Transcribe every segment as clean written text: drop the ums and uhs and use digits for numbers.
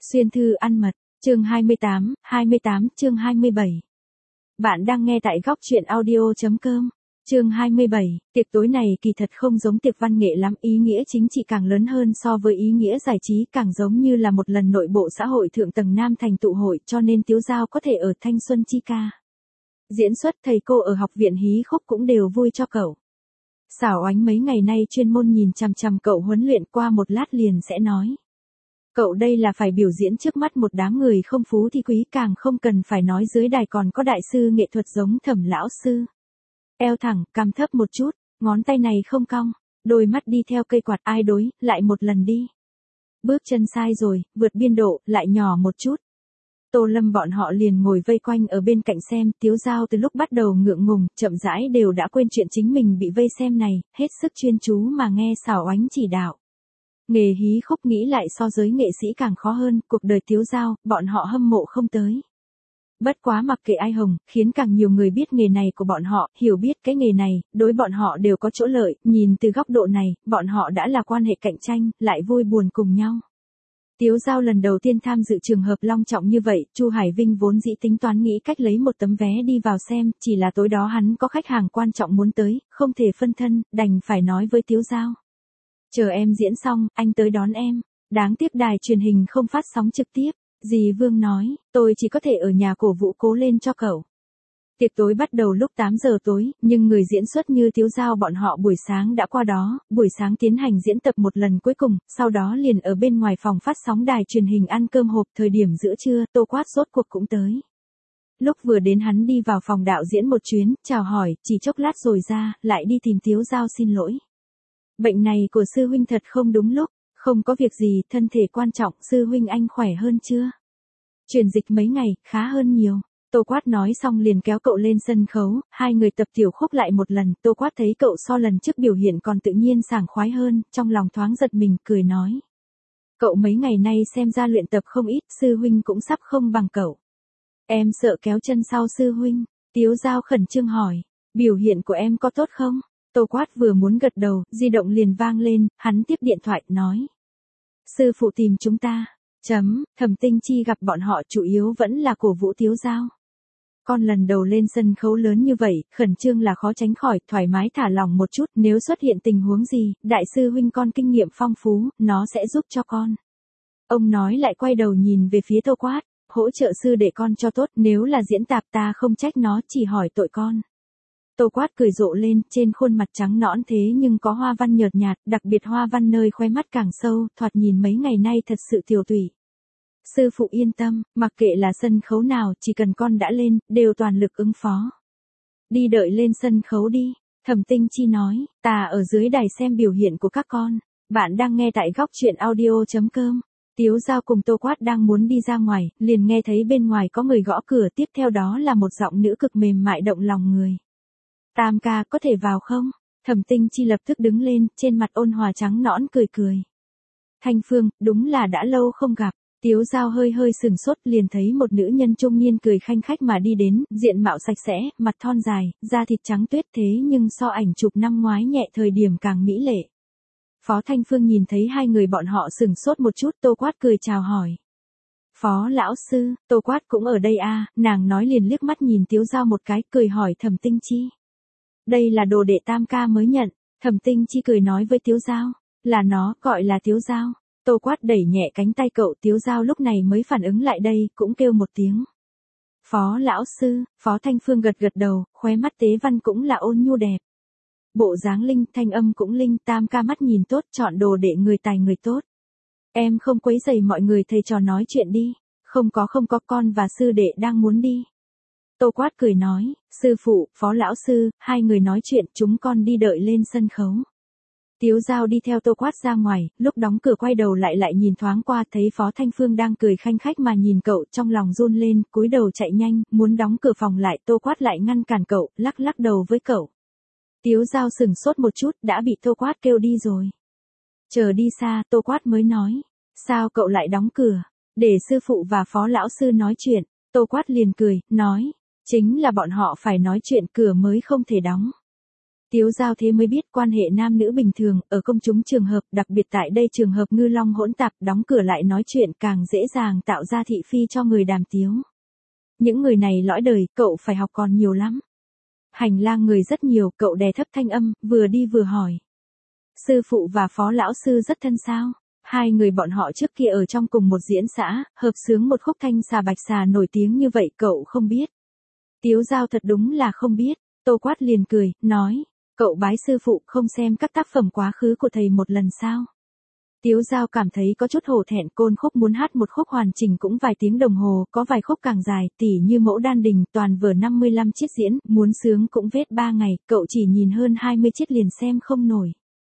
Xuyên thư ăn mật, chương 28 chương 27. Bạn đang nghe tại góc truyện audio.com. Chương 27, tiệc tối này kỳ thật không giống tiệc văn nghệ lắm, ý nghĩa chính trị càng lớn hơn so với ý nghĩa giải trí, càng giống như là một lần nội bộ xã hội thượng tầng Nam Thành tụ hội, cho nên Tiếu Dao có thể ở thanh xuân chi ca. Diễn xuất thầy cô ở học viện hí khúc cũng đều vui cho cậu. Xảo Oánh mấy ngày nay chuyên môn nhìn chằm chằm cậu huấn luyện, qua một lát liền sẽ nói. Cậu đây là phải biểu diễn trước mắt một đám người không phú thì quý, càng không cần phải nói dưới đài còn có đại sư nghệ thuật giống Thẩm lão sư. Eo thẳng, cằm thấp một chút, ngón tay này không cong, đôi mắt đi theo cây quạt, ai đối, lại một lần đi. Bước chân sai rồi, vượt biên độ, lại nhỏ một chút. Tô Lâm bọn họ liền ngồi vây quanh ở bên cạnh xem. Tiếu Dao từ lúc bắt đầu ngượng ngùng, chậm rãi đều đã quên chuyện chính mình bị vây xem này, hết sức chuyên chú mà nghe Xảo Oánh chỉ đạo. Nghề hí khúc nghĩ lại so giới nghệ sĩ càng khó hơn, cuộc đời Tiếu Dao, bọn họ hâm mộ không tới. Bất quá mặc kệ ai hồng, khiến càng nhiều người biết nghề này của bọn họ, hiểu biết cái nghề này, đối bọn họ đều có chỗ lợi, nhìn từ góc độ này, bọn họ đã là quan hệ cạnh tranh, lại vui buồn cùng nhau. Tiếu Dao lần đầu tiên tham dự trường hợp long trọng như vậy, Chu Hải Vinh vốn dĩ tính toán nghĩ cách lấy một tấm vé đi vào xem, chỉ là tối đó hắn có khách hàng quan trọng muốn tới, không thể phân thân, đành phải nói với Tiếu Dao. Chờ em diễn xong, anh tới đón em. Đáng tiếc đài truyền hình không phát sóng trực tiếp. Dì Vương nói, tôi chỉ có thể ở nhà cổ vũ cố lên cho cậu. Tiệc tối bắt đầu lúc 8 giờ tối, nhưng người diễn xuất như Tiếu Dao bọn họ buổi sáng đã qua đó, buổi sáng tiến hành diễn tập một lần cuối cùng, sau đó liền ở bên ngoài phòng phát sóng đài truyền hình ăn cơm hộp. Thời điểm giữa trưa, Tô Quát rốt cuộc cũng tới. Lúc vừa đến hắn đi vào phòng đạo diễn một chuyến, chào hỏi, chỉ chốc lát rồi ra, lại đi tìm Tiếu Dao xin lỗi. Bệnh này của sư huynh thật không đúng lúc, không có việc gì, thân thể quan trọng, sư huynh anh khỏe hơn chưa? Truyền dịch mấy ngày, khá hơn nhiều. Tô Quát nói xong liền kéo cậu lên sân khấu, hai người tập tiểu khúc lại một lần. Tô Quát thấy cậu so lần trước biểu hiện còn tự nhiên sảng khoái hơn, trong lòng thoáng giật mình, cười nói. Cậu mấy ngày nay xem ra luyện tập không ít, sư huynh cũng sắp không bằng cậu. Em sợ kéo chân sau sư huynh. Tiếu Dao khẩn trương hỏi, biểu hiện của em có tốt không? Tô Quát vừa muốn gật đầu, di động liền vang lên, hắn tiếp điện thoại, nói. Sư phụ tìm chúng ta. Thẩm Tinh Chi gặp bọn họ chủ yếu vẫn là cổ vũ Tiếu Dao. Con lần đầu lên sân khấu lớn như vậy, khẩn trương là khó tránh khỏi, thoải mái thả lỏng một chút, nếu xuất hiện tình huống gì, đại sư huynh con kinh nghiệm phong phú, nó sẽ giúp cho con. Ông nói lại quay đầu nhìn về phía Tô Quát, hỗ trợ sư để con cho tốt, nếu là diễn tạp ta không trách nó, chỉ hỏi tội con. Tô Quát cười rộ lên, trên khuôn mặt trắng nõn thế nhưng có hoa văn nhợt nhạt, đặc biệt hoa văn nơi khóe mắt càng sâu, thoạt nhìn mấy ngày nay thật sự tiều tụy. Sư phụ yên tâm, mặc kệ là sân khấu nào, chỉ cần con đã lên, đều toàn lực ứng phó. Đi đợi lên sân khấu đi, Thẩm Tinh Chi nói, ta ở dưới đài xem biểu hiện của các con. Bạn đang nghe tại góc truyện audio.com. Tiếu Dao cùng Tô Quát đang muốn đi ra ngoài, liền nghe thấy bên ngoài có người gõ cửa, tiếp theo đó là một giọng nữ cực mềm mại động lòng người. Tam ca có thể vào không? Thẩm Tinh Chi lập tức đứng lên, trên mặt ôn hòa trắng nõn cười cười. Thanh Phương, đúng là đã lâu không gặp. Tiếu Dao hơi sừng sốt, liền thấy một nữ nhân trung niên cười khanh khách mà đi đến, diện mạo sạch sẽ, mặt thon dài, da thịt trắng tuyết thế nhưng so ảnh chụp năm ngoái nhẹ thời điểm càng mỹ lệ. Phó Thanh Phương nhìn thấy hai người bọn họ sừng sốt một chút. Tô Quát cười chào hỏi. Phó lão sư, Tô Quát cũng ở đây à? Nàng nói liền liếc mắt nhìn Tiếu Dao một cái, cười hỏi Thẩm Tinh Chi. Đây là đồ đệ Tam ca mới nhận. Thẩm Tinh Chi cười nói với Tiếu Dao, là nó, gọi là Tiếu Dao. Tô Quát đẩy nhẹ cánh tay cậu. Tiếu Dao lúc này mới phản ứng lại đây, cũng kêu một tiếng. Phó lão sư. Phó Thanh Phương gật gật đầu, khóe mắt tế văn cũng là ôn nhu đẹp. Bộ dáng linh, thanh âm cũng linh. Tam ca mắt nhìn tốt, chọn đồ đệ người tài người tốt. Em không quấy rầy mọi người, thầy trò nói chuyện đi. Không có, con và sư đệ đang muốn đi. Tô Quát cười nói, sư phụ, phó lão sư, hai người nói chuyện, chúng con đi đợi lên sân khấu. Tiếu Dao đi theo Tô Quát ra ngoài, lúc đóng cửa quay đầu lại nhìn thoáng qua, thấy Phó Thanh Phương đang cười khanh khách mà nhìn cậu, trong lòng run lên, cúi đầu chạy nhanh, muốn đóng cửa phòng lại. Tô Quát lại ngăn cản cậu, lắc đầu với cậu. Tiếu Dao sừng sốt một chút, đã bị Tô Quát kêu đi rồi. Chờ đi xa, Tô Quát mới nói, sao cậu lại đóng cửa? Để sư phụ và phó lão sư nói chuyện. Tô Quát liền cười, nói, chính là bọn họ phải nói chuyện, cửa mới không thể đóng. Tiếu Giao thế mới biết quan hệ nam nữ bình thường, ở công chúng trường hợp, đặc biệt tại đây trường hợp ngư long hỗn tạp, đóng cửa lại nói chuyện càng dễ dàng tạo ra thị phi cho người đàm tiếu. Những người này lõi đời, cậu phải học còn nhiều lắm. Hành lang người rất nhiều, cậu đè thấp thanh âm, vừa đi vừa hỏi. Sư phụ và phó lão sư rất thân sao? Hai người bọn họ trước kia ở trong cùng một diễn xã, hợp xướng một khúc Thanh Xà Bạch Xà nổi tiếng như vậy cậu không biết. Tiếu Giao thật đúng là không biết, Tô Quát liền cười, nói, cậu bái sư phụ không xem các tác phẩm quá khứ của thầy một lần sao? Tiếu Giao cảm thấy có chút hổ thẹn, côn khúc muốn hát một khúc hoàn chỉnh cũng vài tiếng đồng hồ, có vài khúc càng dài, tỉ như Mẫu Đan Đình, toàn vở 55 chiết diễn, muốn sướng cũng vết 3 ngày, cậu chỉ nhìn hơn 20 chiết liền xem không nổi.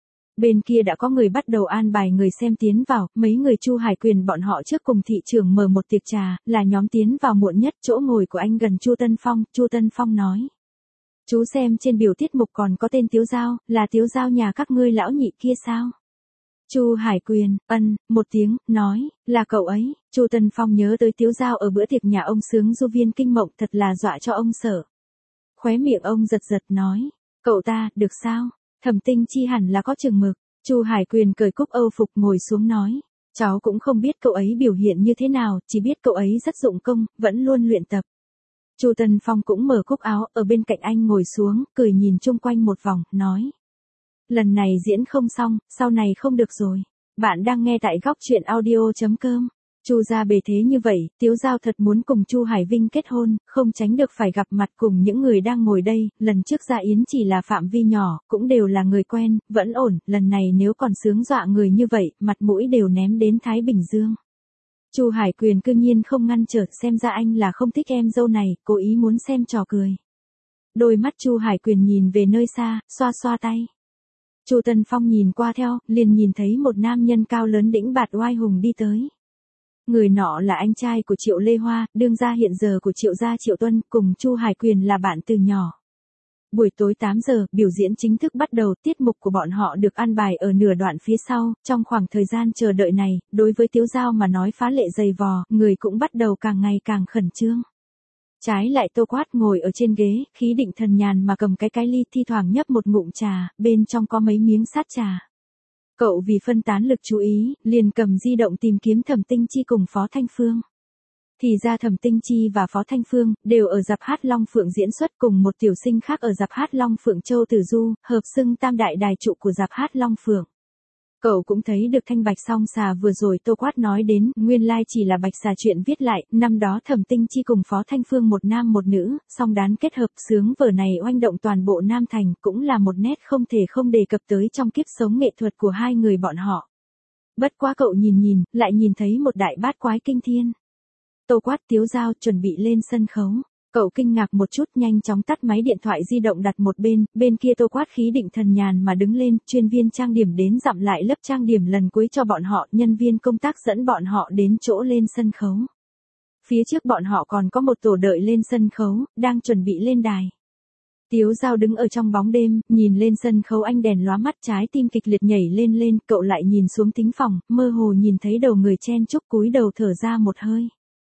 Bên kia đã có người bắt đầu an bài người xem tiến vào, mấy người Chu Hải Quyền bọn họ trước cùng thị trưởng mở một tiệc trà, là nhóm tiến vào muộn nhất, chỗ ngồi của anh gần Chu Tân Phong nói. Chú xem trên biểu tiết mục còn có tên Tiếu Giao, là Tiếu Giao nhà các ngươi lão nhị kia sao? Chu Hải Quyền, một tiếng, nói, là cậu ấy. Chu Tân Phong nhớ tới Tiếu Giao ở bữa tiệc nhà ông sướng Du Viên Kinh Mộng, thật là dọa cho ông sợ. Khóe miệng ông giật giật nói, cậu ta, được sao? Thẩm Tinh Chi hẳn là có chừng mực. Chu Hải Quyền cởi cúc âu phục ngồi xuống nói, cháu cũng không biết cậu ấy biểu hiện như thế nào, chỉ biết cậu ấy rất dụng công, vẫn luôn luyện tập. Chu Tân Phong cũng mở cúc áo, ở bên cạnh anh ngồi xuống, cười nhìn chung quanh một vòng, nói. Lần này diễn không xong, sau này không được rồi. Bạn đang nghe tại góc truyện audio.com. Chu gia bề thế như vậy, Tiếu Giao thật muốn cùng Chu Hải Vinh kết hôn, không tránh được phải gặp mặt cùng những người đang ngồi đây, lần trước gia yến chỉ là phạm vi nhỏ, cũng đều là người quen, vẫn ổn, lần này nếu còn sướng dọa người như vậy, mặt mũi đều ném đến Thái Bình Dương. Chu Hải Quyền cương nhiên không ngăn trở, xem ra anh là không thích em dâu này, cố ý muốn xem trò cười. Đôi mắt Chu Hải Quyền nhìn về nơi xa, xoa xoa tay. Chu Tân Phong nhìn qua theo, liền nhìn thấy một nam nhân cao lớn đĩnh bạt oai hùng đi tới. Người nọ là anh trai của Triệu Lê Hoa, đương gia hiện giờ của Triệu gia Triệu Tuân, cùng Chu Hải Quyền là bạn từ nhỏ. Buổi tối 8 giờ, biểu diễn chính thức bắt đầu, tiết mục của bọn họ được an bài ở nửa đoạn phía sau, trong khoảng thời gian chờ đợi này, đối với Tiếu Giao mà nói phá lệ dày vò, người cũng bắt đầu càng ngày càng khẩn trương. Trái lại Tô Quát ngồi ở trên ghế, khí định thần nhàn mà cầm cái ly thi thoảng nhấp một ngụm trà, bên trong có mấy miếng sát trà. Cậu vì phân tán lực chú ý, liền cầm di động tìm kiếm Thẩm Tinh Chi cùng Phó Thanh Phương. Thì ra Thẩm Tinh Chi và Phó Thanh Phương đều ở dạp hát Long Phượng diễn xuất cùng một tiểu sinh khác ở dạp hát Long Phượng Châu Tử Du, hợp xưng tam đại đài trụ của dạp hát Long Phượng. Cậu cũng thấy được thanh bạch song xà vừa rồi Tô Quát nói đến, nguyên lai chỉ là bạch xà chuyện viết lại, năm đó Thẩm Tinh Chi cùng Phó Thanh Phương một nam một nữ, song đán kết hợp sướng vở này oanh động toàn bộ Nam Thành, cũng là một nét không thể không đề cập tới trong kiếp sống nghệ thuật của hai người bọn họ. Bất quá cậu nhìn, lại nhìn thấy một đại bát quái kinh thiên. Tô Quát Tiếu Giao chuẩn bị lên sân khấu. Cậu kinh ngạc một chút, nhanh chóng tắt máy điện thoại di động đặt một bên kia Tô Quát khí định thần nhàn mà đứng lên, chuyên viên trang điểm đến dặm lại lớp trang điểm lần cuối cho bọn họ, nhân viên công tác dẫn bọn họ đến chỗ lên sân khấu. Phía trước bọn họ còn có một tổ đợi lên sân khấu, đang chuẩn bị lên đài. Tiếu Giao đứng ở trong bóng đêm, nhìn lên sân khấu anh đèn lóa mắt, trái tim kịch liệt nhảy lên, cậu lại nhìn xuống thính phòng, mơ hồ nhìn thấy đầu người chen chúc, cúi đầu thở ra một hơi.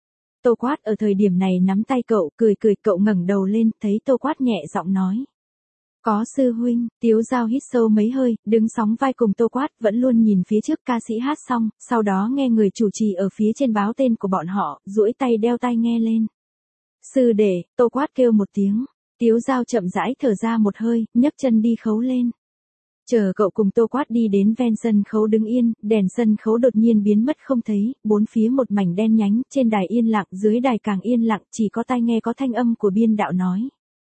Tô Quát ở thời điểm này nắm tay cậu, cười, cậu ngẩng đầu lên, thấy Tô Quát nhẹ giọng nói. Có sư huynh. Tiếu Giao hít sâu mấy hơi, đứng sóng vai cùng Tô Quát, vẫn luôn nhìn phía trước ca sĩ hát xong, sau đó nghe người chủ trì ở phía trên báo tên của bọn họ, duỗi tay đeo tai nghe lên. Sư đệ, Tô Quát kêu một tiếng. Tiếu Giao chậm rãi thở ra một hơi, nhấc chân đi khấu lên. Chờ cậu cùng Tô Quát đi đến ven sân khấu đứng yên, đèn sân khấu đột nhiên biến mất không thấy, bốn phía một mảnh đen nhánh, trên đài yên lặng, dưới đài càng yên lặng, chỉ có tai nghe có thanh âm của biên đạo nói.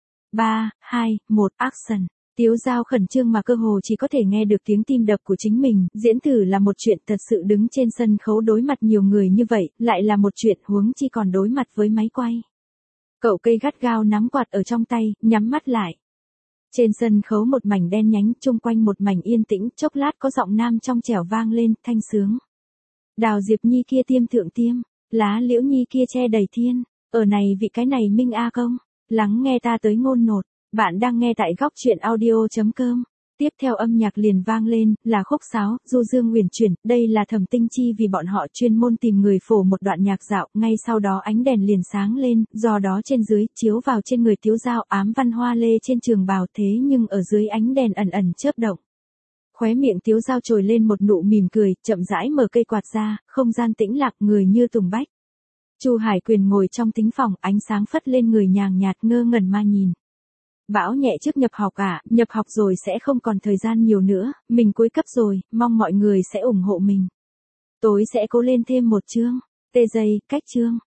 3, 2, 1, action. Tiếu Giao khẩn trương mà cơ hồ chỉ có thể nghe được tiếng tim đập của chính mình, diễn thử là một chuyện, thật sự đứng trên sân khấu đối mặt nhiều người như vậy, lại là một chuyện, huống chi còn đối mặt với máy quay. Cậu cây gắt gao nắm quạt ở trong tay, nhắm mắt lại. Trên sân khấu một mảnh đen nhánh, chung quanh một mảnh yên tĩnh, chốc lát có giọng nam trong trẻo vang lên, thanh sướng. Đào Diệp Nhi kia tiêm thượng tiêm, lá liễu nhi kia che đầy thiên, ở này vị cái này minh a công, lắng nghe ta tới ngôn nột, bạn đang nghe tại góc truyện audio.com. Tiếp theo âm nhạc liền vang lên, là khúc sáo, du dương uyển chuyển, đây là Thẩm Tinh Chi vì bọn họ chuyên môn tìm người phổ một đoạn nhạc dạo, ngay sau đó ánh đèn liền sáng lên, do đó trên dưới, chiếu vào trên người Tiếu Dao ám văn hoa lê trên trường bào thế nhưng ở dưới ánh đèn ẩn ẩn chớp động. Khóe miệng Tiếu Dao trồi lên một nụ mỉm cười, chậm rãi mở cây quạt ra, không gian tĩnh lặng người như tùng bách. Chu Hải Quyền ngồi trong thính phòng, ánh sáng phất lên người nhàng nhạt ngơ ngẩn mà nhìn. Bão nhẹ trước nhập học à, nhập học rồi sẽ không còn thời gian nhiều nữa, mình cuối cấp rồi, mong mọi người sẽ ủng hộ mình. Tối sẽ cố lên thêm một chương. Tê dây, cách chương.